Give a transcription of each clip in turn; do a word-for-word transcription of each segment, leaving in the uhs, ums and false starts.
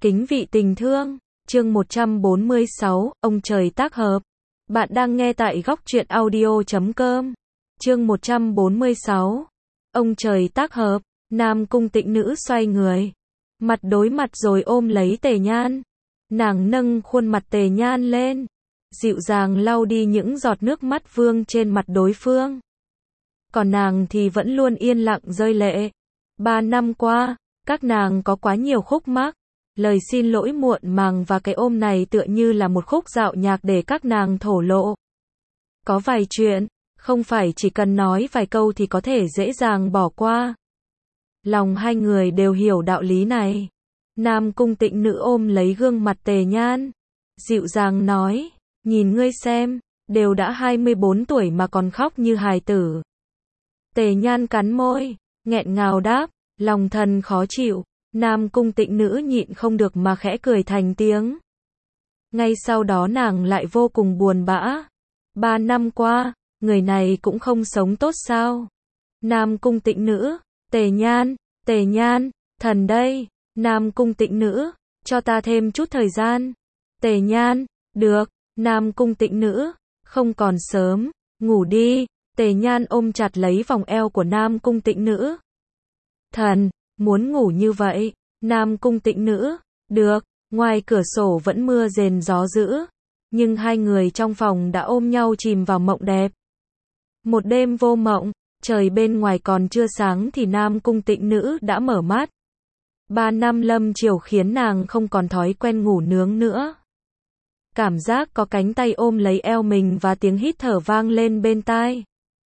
Kính vị tình thương, chương một trăm bốn mươi sáu, ông trời tác hợp. Bạn đang nghe tại góc truyện audio chấm com. Chương một trăm bốn mươi sáu. Ông trời tác hợp, Nam Cung Tịnh Nữ xoay người, mặt đối mặt rồi ôm lấy Tề Nhan. Nàng nâng khuôn mặt Tề Nhan lên, dịu dàng lau đi những giọt nước mắt vương trên mặt đối phương. Còn nàng thì vẫn luôn yên lặng rơi lệ. Ba năm qua, các nàng có quá nhiều khúc mắc. Lời xin lỗi muộn màng và cái ôm này tựa như là một khúc dạo nhạc để các nàng thổ lộ. Có vài chuyện, không phải chỉ cần nói vài câu thì có thể dễ dàng bỏ qua. Lòng hai người đều hiểu đạo lý này. Nam Cung Tịnh Nữ ôm lấy gương mặt Tề Nhan, dịu dàng nói, nhìn ngươi xem, đều đã hai mươi bốn tuổi mà còn khóc như hài tử. Tề Nhan cắn môi, nghẹn ngào đáp, lòng thần khó chịu. Nam Cung Tịnh Nữ nhịn không được mà khẽ cười thành tiếng. Ngay sau đó nàng lại vô cùng buồn bã. Ba năm qua, người này cũng không sống tốt sao? Nam Cung Tịnh Nữ, Tề Nhan, Tề Nhan, thần đây. Nam Cung Tịnh Nữ, cho ta thêm chút thời gian. Tề Nhan, được. Nam Cung Tịnh Nữ, không còn sớm, ngủ đi. Tề Nhan ôm chặt lấy vòng eo của Nam Cung Tịnh Nữ. Thần, muốn ngủ như vậy. Nam Cung Tịnh Nữ, được. Ngoài cửa sổ vẫn mưa rền gió dữ, nhưng hai người trong phòng đã ôm nhau chìm vào mộng đẹp. Một đêm vô mộng, trời bên ngoài còn chưa sáng thì Nam Cung Tịnh Nữ đã mở mắt. Ba năm lâm chiều khiến nàng không còn thói quen ngủ nướng nữa. Cảm giác có cánh tay ôm lấy eo mình và tiếng hít thở vang lên bên tai.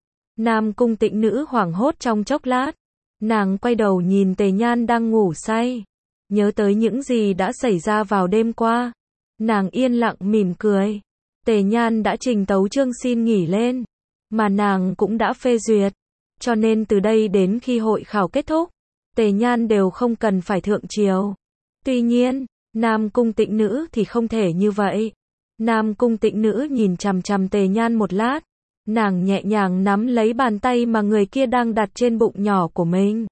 Nam Cung Tịnh Nữ hoảng hốt trong chốc lát. Nàng quay đầu nhìn Tề Nhan đang ngủ say, nhớ tới những gì đã xảy ra vào đêm qua. Nàng yên lặng mỉm cười. Tề Nhan đã trình tấu chương xin nghỉ lên, mà nàng cũng đã phê duyệt. Cho nên từ đây đến khi hội khảo kết thúc, Tề Nhan đều không cần phải thượng triều. Tuy nhiên, Nam Cung Tịnh Nữ thì không thể như vậy. Nam Cung Tịnh Nữ nhìn chằm chằm Tề Nhan một lát. Nàng nhẹ nhàng nắm lấy bàn tay mà người kia đang đặt trên bụng nhỏ của mình,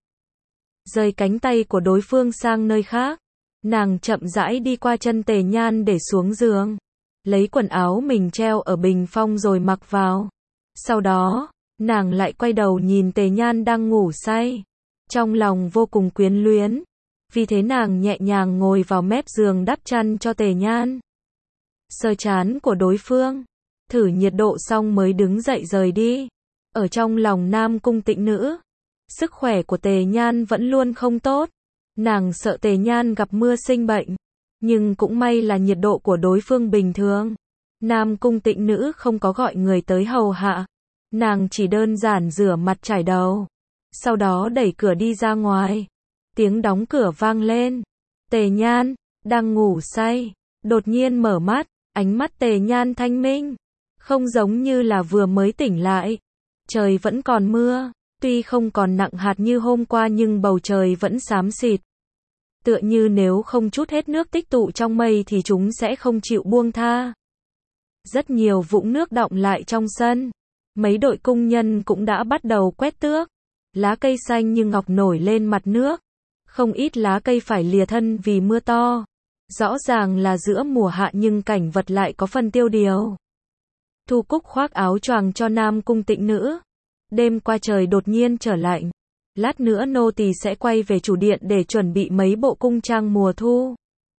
rời cánh tay của đối phương sang nơi khác. Nàng chậm rãi đi qua chân Tề Nhan để xuống giường, lấy quần áo mình treo ở bình phong rồi mặc vào. Sau đó, nàng lại quay đầu nhìn Tề Nhan đang ngủ say, trong lòng vô cùng quyến luyến. Vì thế nàng nhẹ nhàng ngồi vào mép giường đắp chăn cho Tề Nhan, sờ trán của đối phương, thử nhiệt độ xong mới đứng dậy rời đi. Ở trong lòng Nam Cung Tịnh Nữ, sức khỏe của Tề Nhan vẫn luôn không tốt. Nàng sợ Tề Nhan gặp mưa sinh bệnh, nhưng cũng may là nhiệt độ của đối phương bình thường. Nam Cung Tịnh Nữ không có gọi người tới hầu hạ. Nàng chỉ đơn giản rửa mặt chải đầu, sau đó đẩy cửa đi ra ngoài. Tiếng đóng cửa vang lên. Tề Nhan, đang ngủ say, đột nhiên mở mắt, ánh mắt Tề Nhan thanh minh, không giống như là vừa mới tỉnh lại. Trời vẫn còn mưa, tuy không còn nặng hạt như hôm qua nhưng bầu trời vẫn xám xịt. Tựa như nếu không trút hết nước tích tụ trong mây thì chúng sẽ không chịu buông tha. Rất nhiều vũng nước đọng lại trong sân. Mấy đội cung nhân cũng đã bắt đầu quét tước. Lá cây xanh như ngọc nổi lên mặt nước. Không ít lá cây phải lìa thân vì mưa to. Rõ ràng là giữa mùa hạ nhưng cảnh vật lại có phần tiêu điều. Thu Cúc khoác áo choàng cho Nam Cung Tịnh Nữ. Đêm qua trời đột nhiên trở lạnh. Lát nữa nô tỳ sẽ quay về chủ điện để chuẩn bị mấy bộ cung trang mùa thu.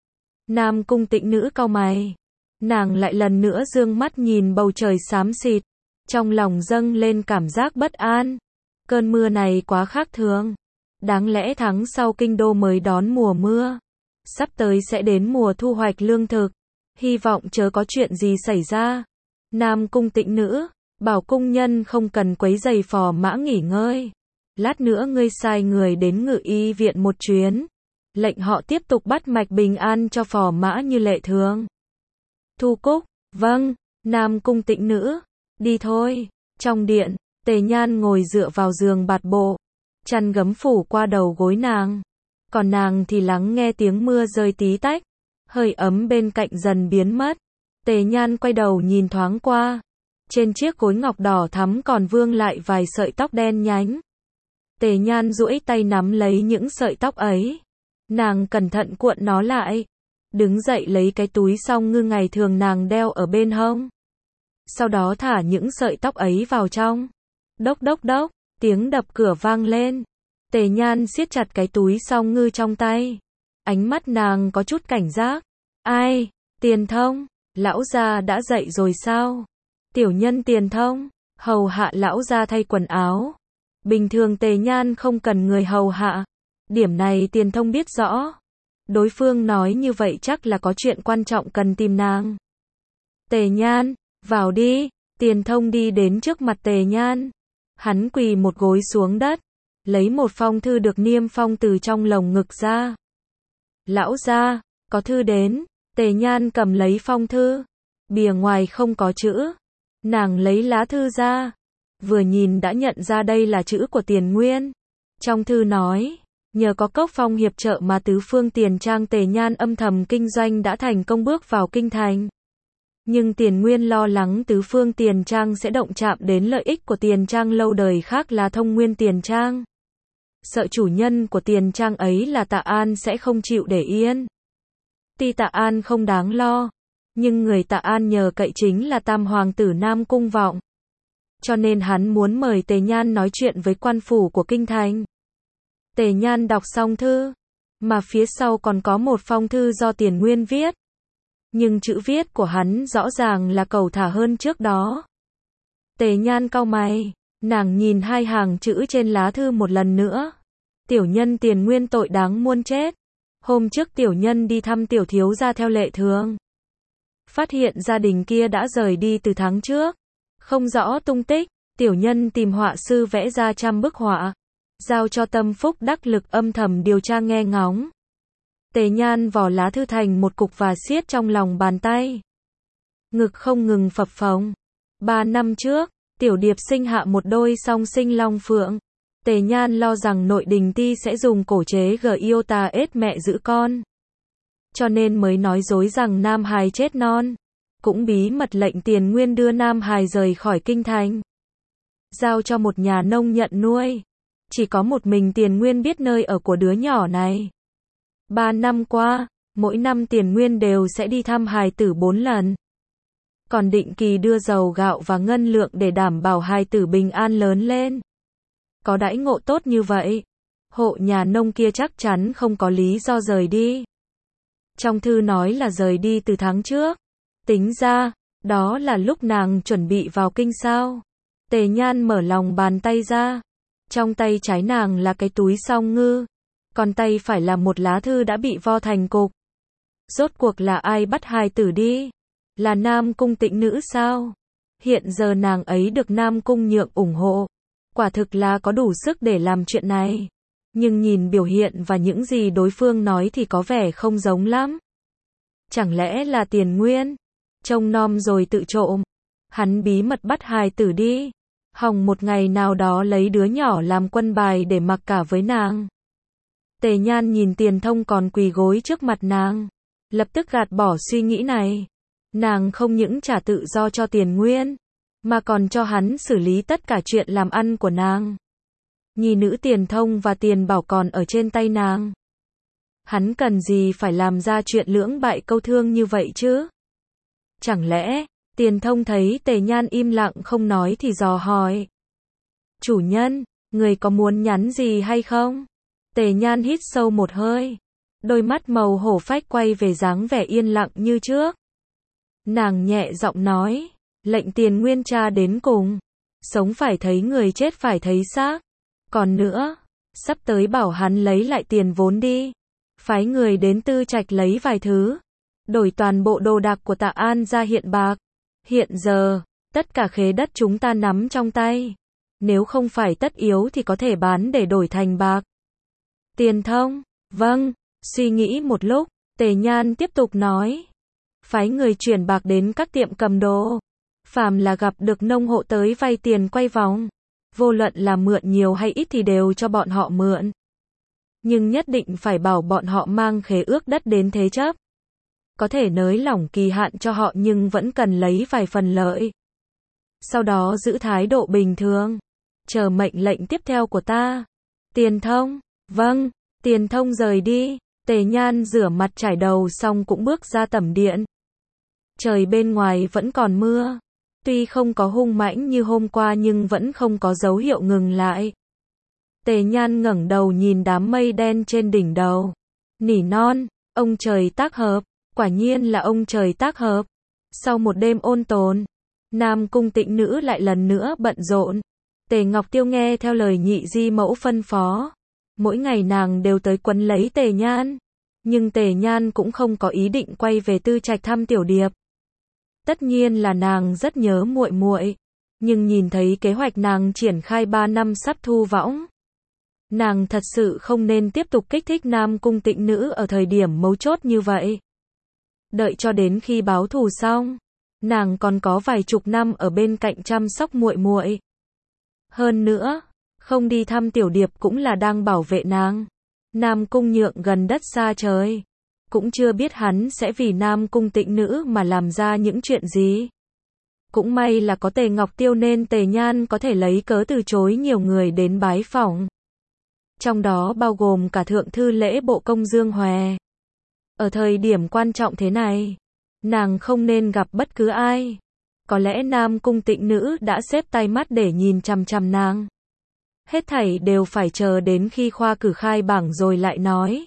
Nam Cung Tịnh Nữ cau mày. Nàng lại lần nữa dương mắt nhìn bầu trời xám xịt. Trong lòng dâng lên cảm giác bất an. Cơn mưa này quá khác thường. Đáng lẽ tháng sau kinh đô mới đón mùa mưa. Sắp tới sẽ đến mùa thu hoạch lương thực. Hy vọng chớ có chuyện gì xảy ra. Nam Cung Tịnh Nữ, bảo cung nhân không cần quấy rầy phò mã nghỉ ngơi. Lát nữa ngươi sai người đến ngự y viện một chuyến. Lệnh họ tiếp tục bắt mạch bình an cho phò mã như lệ thường. Thu Cúc, vâng. Nam Cung Tịnh Nữ, đi thôi. Trong điện, Tề Nhan ngồi dựa vào giường bạt bộ, chăn gấm phủ qua đầu gối nàng. Còn nàng thì lắng nghe tiếng mưa rơi tí tách. Hơi ấm bên cạnh dần biến mất. Tề Nhan quay đầu nhìn thoáng qua. Trên chiếc gối ngọc đỏ thắm còn vương lại vài sợi tóc đen nhánh. Tề Nhan duỗi tay nắm lấy những sợi tóc ấy. Nàng cẩn thận cuộn nó lại, đứng dậy lấy cái túi song ngư ngày thường nàng đeo ở bên hông. Sau đó thả những sợi tóc ấy vào trong. Đốc đốc đốc, tiếng đập cửa vang lên. Tề Nhan siết chặt cái túi song ngư trong tay. Ánh mắt nàng có chút cảnh giác. Ai? Tiền Thông? Lão gia đã dậy rồi sao? Tiểu nhân Tiền Thông, hầu hạ lão gia thay quần áo. Bình thường Tề Nhan không cần người hầu hạ. Điểm này Tiền Thông biết rõ. Đối phương nói như vậy chắc là có chuyện quan trọng cần tìm nàng. Tề Nhan, vào đi. Tiền Thông đi đến trước mặt Tề Nhan. Hắn quỳ một gối xuống đất, lấy một phong thư được niêm phong từ trong lồng ngực ra. Lão gia, có thư đến. Tề Nhan cầm lấy phong thư. Bìa ngoài không có chữ. Nàng lấy lá thư ra. Vừa nhìn đã nhận ra đây là chữ của Tiền Nguyên. Trong thư nói, nhờ có Cốc Phong hiệp trợ mà tứ phương Tiền Trang Tề Nhan âm thầm kinh doanh đã thành công bước vào kinh thành. Nhưng Tiền Nguyên lo lắng tứ phương Tiền Trang sẽ động chạm đến lợi ích của Tiền Trang lâu đời khác là Thông Nguyên Tiền Trang. Sợ chủ nhân của Tiền Trang ấy là Tạ An sẽ không chịu để yên. Tuy Tạ An không đáng lo, nhưng người Tạ An nhờ cậy chính là Tam Hoàng tử Nam Cung Vọng. Cho nên hắn muốn mời Tề Nhan nói chuyện với quan phủ của kinh thành. Tề Nhan đọc xong thư, mà phía sau còn có một phong thư do Tiền Nguyên viết. Nhưng chữ viết của hắn rõ ràng là cẩu thả hơn trước đó. Tề Nhan cau mày, nàng nhìn hai hàng chữ trên lá thư một lần nữa. Tiểu nhân Tiền Nguyên tội đáng muôn chết. Hôm trước tiểu nhân đi thăm tiểu thiếu gia theo lệ thường. Phát hiện gia đình kia đã rời đi từ tháng trước. Không rõ tung tích, tiểu nhân tìm họa sư vẽ ra trăm bức họa. Giao cho Tâm Phúc đắc lực âm thầm điều tra nghe ngóng. Tề Nhan vò lá thư thành một cục và siết trong lòng bàn tay. Ngực không ngừng phập phồng. Ba năm trước, Tiểu Điệp sinh hạ một đôi song sinh long phượng. Tề Nhan lo rằng nội đình ti sẽ dùng cổ chế gờ iota ết mẹ giữ con. Cho nên mới nói dối rằng Nam Hài chết non. Cũng bí mật lệnh Tiền Nguyên đưa Nam Hài rời khỏi kinh thành. Giao cho một nhà nông nhận nuôi. Chỉ có một mình Tiền Nguyên biết nơi ở của đứa nhỏ này. Ba năm qua, mỗi năm Tiền Nguyên đều sẽ đi thăm hài tử bốn lần. Còn định kỳ đưa dầu gạo và ngân lượng để đảm bảo hài tử bình an lớn lên. Có đãi ngộ tốt như vậy, hộ nhà nông kia chắc chắn không có lý do rời đi. Trong thư nói là rời đi từ tháng trước. Tính ra, đó là lúc nàng chuẩn bị vào kinh sao. Tề Nhan mở lòng bàn tay ra. Trong tay trái nàng là cái túi song ngư. Còn tay phải là một lá thư đã bị vo thành cục. Rốt cuộc là ai bắt hài tử đi? Là Nam Cung Tịnh Nữ sao? Hiện giờ nàng ấy được Nam Cung Nhượng ủng hộ. Quả thực là có đủ sức để làm chuyện này. Nhưng nhìn biểu hiện và những gì đối phương nói thì có vẻ không giống lắm. Chẳng lẽ là Tiền Nguyên? Trông nom rồi tự trộm. Hắn bí mật bắt hài tử đi. Hòng một ngày nào đó lấy đứa nhỏ làm quân bài để mặc cả với nàng. Tề Nhan nhìn Tiền Thông còn quỳ gối trước mặt nàng. Lập tức gạt bỏ suy nghĩ này. Nàng không những trả tự do cho Tiền Nguyên, mà còn cho hắn xử lý tất cả chuyện làm ăn của nàng. Nhi nữ Tiền Thông và Tiền Bảo còn ở trên tay nàng. Hắn cần gì phải làm ra chuyện lưỡng bại câu thương như vậy chứ? Chẳng lẽ, Tiền Thông thấy Tề Nhan im lặng không nói thì dò hỏi. Chủ nhân, người có muốn nhắn gì hay không? Tề Nhan hít sâu một hơi. Đôi mắt màu hổ phách quay về dáng vẻ yên lặng như trước. Nàng nhẹ giọng nói, lệnh Tiền Nguyên tra đến cùng. Sống phải thấy người, chết phải thấy xác. Còn nữa, sắp tới bảo hắn lấy lại tiền vốn đi. Phái người đến Tư Trạch lấy vài thứ. Đổi toàn bộ đồ đạc của Tạ An ra hiện bạc. Hiện giờ, tất cả khế đất chúng ta nắm trong tay. Nếu không phải tất yếu thì có thể bán để đổi thành bạc. Tiền Thông, vâng, suy nghĩ một lúc, Tề Nhan tiếp tục nói. Phái người chuyển bạc đến các tiệm cầm đồ. Phàm là gặp được nông hộ tới vay tiền quay vòng. Vô luận là mượn nhiều hay ít thì đều cho bọn họ mượn. Nhưng nhất định phải bảo bọn họ mang khế ước đất đến thế chấp. Có thể nới lỏng kỳ hạn cho họ nhưng vẫn cần lấy vài phần lợi. Sau đó giữ thái độ bình thường. Chờ mệnh lệnh tiếp theo của ta. Tiền Thông, vâng, Tiền Thông rời đi. Tề Nhan rửa mặt trải đầu xong cũng bước ra tẩm điện. Trời bên ngoài vẫn còn mưa. Tuy không có hung mãnh như hôm qua nhưng vẫn không có dấu hiệu ngừng lại. Tề Nhan ngẩng đầu nhìn đám mây đen trên đỉnh đầu. Nỉ non, ông trời tác hợp, quả nhiên là ông trời tác hợp. Sau một đêm ôn tồn, Nam Cung Tịnh Nữ lại lần nữa bận rộn. Tề Ngọc Tiêu nghe theo lời nhị di mẫu phân phó. Mỗi ngày nàng đều tới quấn lấy Tề Nhan. Nhưng Tề Nhan cũng không có ý định quay về Tư Trạch thăm Tiểu Điệp. Tất nhiên là nàng rất nhớ muội muội, nhưng nhìn thấy kế hoạch nàng triển khai ba năm sắp thu võng. Nàng thật sự không nên tiếp tục kích thích Nam Cung Tịnh Nữ ở thời điểm mấu chốt như vậy. Đợi cho đến khi báo thù xong, nàng còn có vài chục năm ở bên cạnh chăm sóc muội muội. Hơn nữa, không đi thăm Tiểu Điệp cũng là đang bảo vệ nàng. Nam Cung Nhượng gần đất xa trời, cũng chưa biết hắn sẽ vì Nam Cung Tịnh Nữ mà làm ra những chuyện gì. Cũng may là có Tề Ngọc Tiêu nên Tề Nhan có thể lấy cớ từ chối nhiều người đến bái phỏng. Trong đó bao gồm cả thượng thư lễ bộ công Dương Hòe. Ở thời điểm quan trọng thế này, nàng không nên gặp bất cứ ai. Có lẽ Nam Cung Tịnh Nữ đã xếp tay mắt để nhìn chằm chằm nàng. Hết thảy đều phải chờ đến khi khoa cử khai bảng rồi lại nói.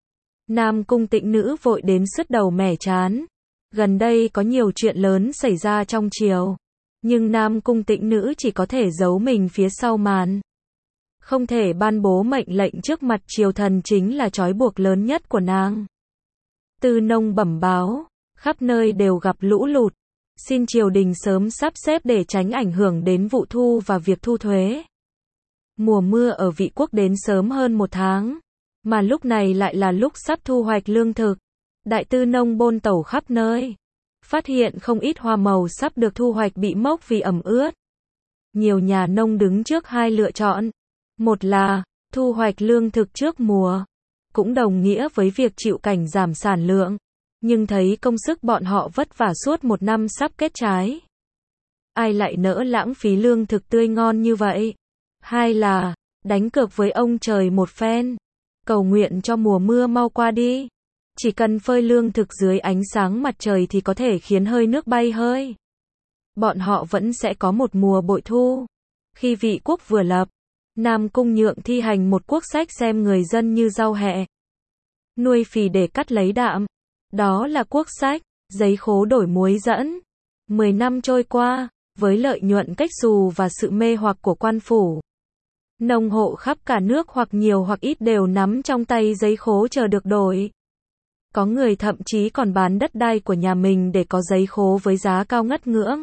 Nam Cung Tịnh Nữ vội đến sứt đầu mẻ chán. Gần đây có nhiều chuyện lớn xảy ra trong triều, nhưng Nam Cung Tịnh Nữ chỉ có thể giấu mình phía sau màn. Không thể ban bố mệnh lệnh trước mặt triều thần chính là trói buộc lớn nhất của nàng. Tư Nông bẩm báo, khắp nơi đều gặp lũ lụt, xin triều đình sớm sắp xếp để tránh ảnh hưởng đến vụ thu và việc thu thuế. Mùa mưa ở Vị Quốc đến sớm hơn một tháng, mà lúc này lại là lúc sắp thu hoạch lương thực. Đại tư nông bôn tẩu khắp nơi, phát hiện không ít hoa màu sắp được thu hoạch bị mốc vì ẩm ướt. Nhiều nhà nông đứng trước hai lựa chọn. Một là thu hoạch lương thực trước mùa, cũng đồng nghĩa với việc chịu cảnh giảm sản lượng, nhưng thấy công sức bọn họ vất vả suốt một năm sắp kết trái. Ai lại nỡ lãng phí lương thực tươi ngon như vậy? Hai là đánh cược với ông trời một phen, cầu nguyện cho mùa mưa mau qua đi. Chỉ cần phơi lương thực dưới ánh sáng mặt trời thì có thể khiến hơi nước bay hơi. Bọn họ vẫn sẽ có một mùa bội thu. Khi Vị Quốc vừa lập, Nam Cung Nhượng thi hành một quốc sách xem người dân như rau hẹ, nuôi phì để cắt lấy đạm. Đó là quốc sách giấy khố đổi muối dẫn. Mười năm trôi qua, với lợi nhuận cách xù và sự mê hoặc của quan phủ, nông hộ khắp cả nước hoặc nhiều hoặc ít đều nắm trong tay giấy khố chờ được đổi. Có người thậm chí còn bán đất đai của nhà mình để có giấy khố với giá cao ngất ngưỡng.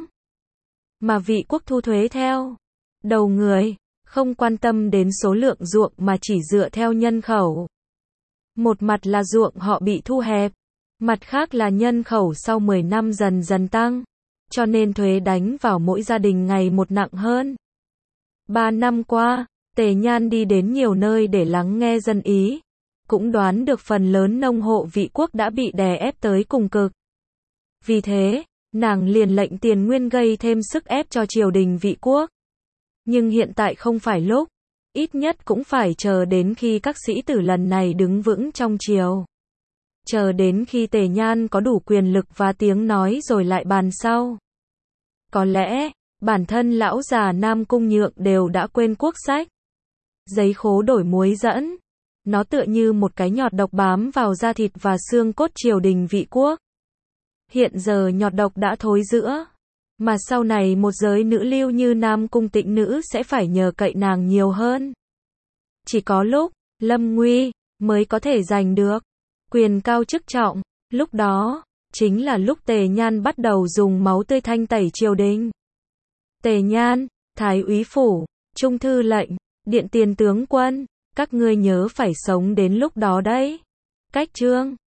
Mà Vị Quốc thu thuế theo đầu người, không quan tâm đến số lượng ruộng mà chỉ dựa theo nhân khẩu. Một mặt là ruộng họ bị thu hẹp, mặt khác là nhân khẩu sau mười năm dần dần tăng, cho nên thuế đánh vào mỗi gia đình ngày một nặng hơn. Ba năm qua, Tề Nhan đi đến nhiều nơi để lắng nghe dân ý, cũng đoán được phần lớn nông hộ Vị Quốc đã bị đè ép tới cùng cực. Vì thế, nàng liền lệnh tiền nguyên gây thêm sức ép cho triều đình Vị Quốc. Nhưng hiện tại không phải lúc, ít nhất cũng phải chờ đến khi các sĩ tử lần này đứng vững trong triều. Chờ đến khi Tề Nhan có đủ quyền lực và tiếng nói rồi lại bàn sau. Có lẽ, bản thân lão già Nam Cung Nhượng đều đã quên quốc sách. Giấy khố đổi muối dẫn. Nó tựa như một cái nhọt độc bám vào da thịt và xương cốt triều đình Vị Quốc. Hiện giờ nhọt độc đã thối rữa, mà sau này một giới nữ lưu như Nam Cung Tịnh Nữ sẽ phải nhờ cậy nàng nhiều hơn. Chỉ có lúc lâm nguy mới có thể giành được quyền cao chức trọng, lúc đó chính là lúc Tề Nhan bắt đầu dùng máu tươi thanh tẩy triều đình. Tề Nhan, Thái úy phủ, Trung thư lệnh, Điện tiền tướng quân, các ngươi nhớ phải sống đến lúc đó đấy. Cách chương